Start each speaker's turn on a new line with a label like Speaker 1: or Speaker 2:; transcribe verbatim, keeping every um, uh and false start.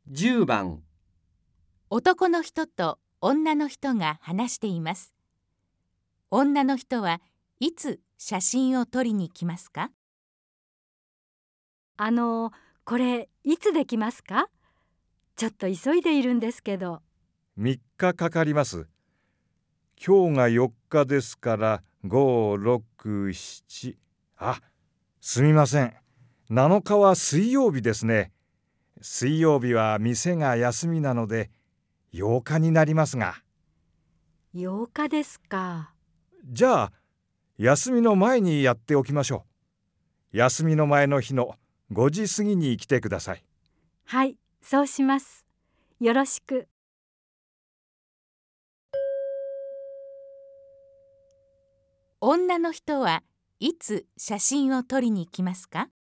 Speaker 1: じゅうばん
Speaker 2: 男の人と女の人が話しています。女の人はいつ写真を撮りに来ますか？
Speaker 3: あの、これいつできますか？ちょっと急いでいるんですけど。
Speaker 4: みっかかかります。今日がよっかですからご、ろく、しち。あ、すみません。なのかは水曜日ですね。水曜日は店が休みなのでようかになりますが。
Speaker 3: ようかですか。
Speaker 4: じゃあ休みの前にやっておきましょう。休みの前の日のごじ過ぎに来てください。
Speaker 3: はい、そうします。よろしく。
Speaker 2: 女の人はいつ写真を撮りに来ますか？